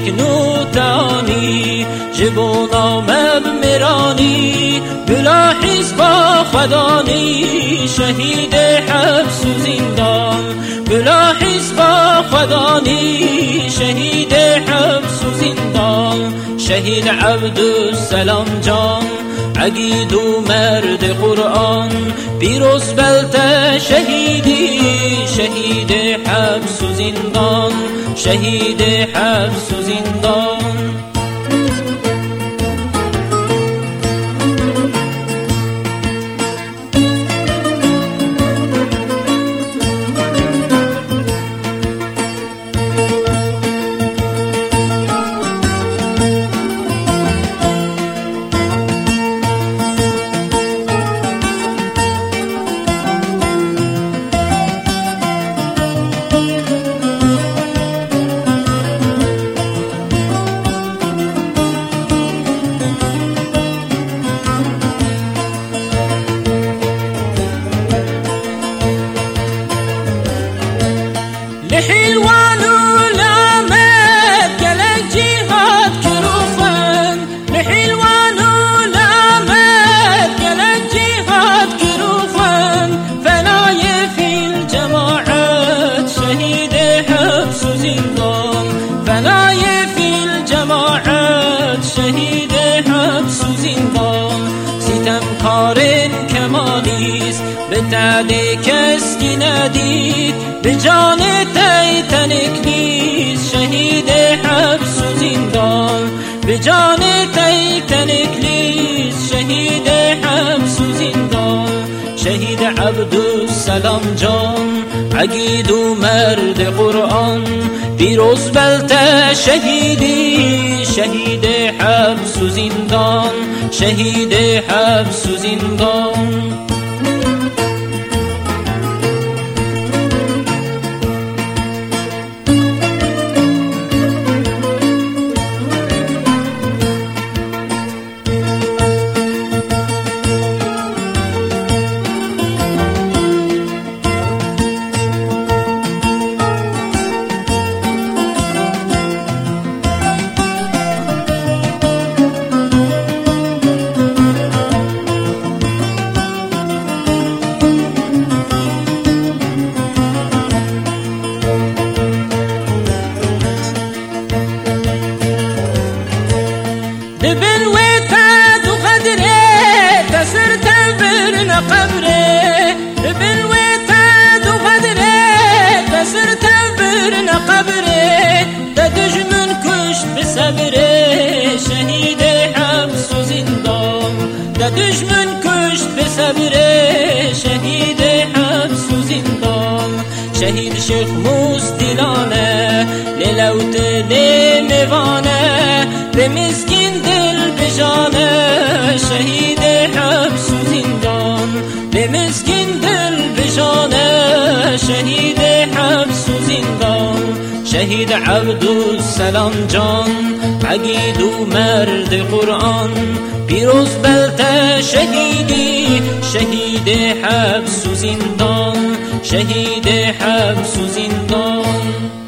نوتانی جبون آمد میرانی بلا حزب خدانی شهید حبس و زندان بلا حزب خدانی شهید حبس و زندان شهید عبدالسلام جان عقید و مرد قرآن پیروز بلته شهیدی شهید حبس و زندان شهید حبس و زندان شهید حبس و زندان ستمکارین کمالیست به تعد کس کی ندید به جان تیتنک نیست شهید حبس و زندان به جان تیتنک نیست شهید حبس و زندان شهید عبدالسلام جان عقید و مرد قرآن پیروز بلته شهیدی شهید حبس و زندان شهید حبس و زندان دبن ويتاد وقدره تسرت برنا قبره دبن ويتاد وقدره تسرت برنا قبره تدج من كشت بصبره شهيد حبس و زندان تدج من كشت بصبره شهيد حبس و زندان شهيد شيخ مستلانه للوت نمیوانه به مسکین دل بجانه شهید حبس و زندان به مسکین دل بجانه شهید حبس و زندان شهید عبدالسلام جان عقید و مرد قرآن پیروز بلته شهیدی شهید حبس و زندان شهید حبس و زندان